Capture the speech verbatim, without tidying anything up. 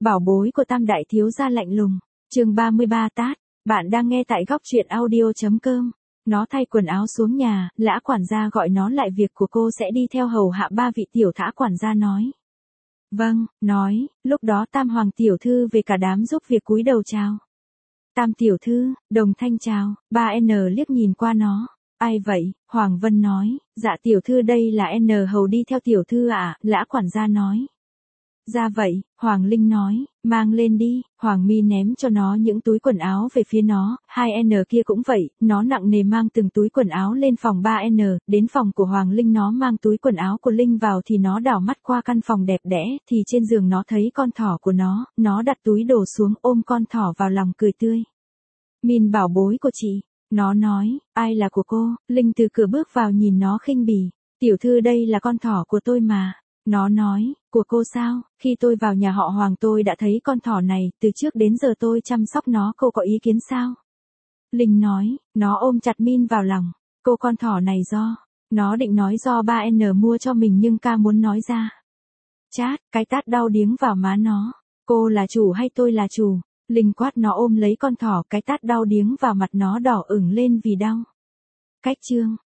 Bảo bối của Tam đại thiếu gia lạnh lùng. Chương ba mươi ba tát. Bạn đang nghe tại góc truyện audio chấm com. Nó thay quần áo xuống nhà, Lã quản gia gọi nó lại, việc của cô sẽ đi theo hầu hạ ba vị tiểu thã. Quản gia nói. Vâng, nói, lúc đó Tam hoàng tiểu thư về cả đám giúp việc cúi đầu chào. Tam tiểu thư, Đồng Thanh chào. Ba N liếc nhìn qua nó. Ai vậy? Hoàng Vân nói. Dạ tiểu thư, đây là N hầu đi theo tiểu thư ạ. À? Lã quản gia nói. Ra vậy, Hoàng Linh nói, mang lên đi. Hoàng Mi ném cho nó những túi quần áo về phía nó, hai N kia cũng vậy, nó nặng nề mang từng túi quần áo lên phòng ba N, đến phòng của Hoàng Linh nó mang túi quần áo của Linh vào thì nó đảo mắt qua căn phòng đẹp đẽ, thì trên giường nó thấy con thỏ của nó, nó đặt túi đồ xuống ôm con thỏ vào lòng cười tươi. Min bảo bối của chị, nó nói, ai là của cô? Linh từ cửa bước vào nhìn nó khinh bỉ, tiểu thư đây là con thỏ của tôi mà. Nó nói, của cô sao? Khi tôi vào nhà họ Hoàng tôi đã thấy con thỏ này, từ trước đến giờ tôi chăm sóc nó, cô có ý kiến sao? Linh nói, nó ôm chặt Min vào lòng, cô con thỏ này do, nó định nói do ba N mua cho mình nhưng ca muốn nói ra. Chát, cái tát đau điếng vào má nó, cô là chủ hay tôi là chủ? Linh quát nó ôm lấy con thỏ, cái tát đau điếng vào mặt nó đỏ ửng lên vì đau. Cách chương.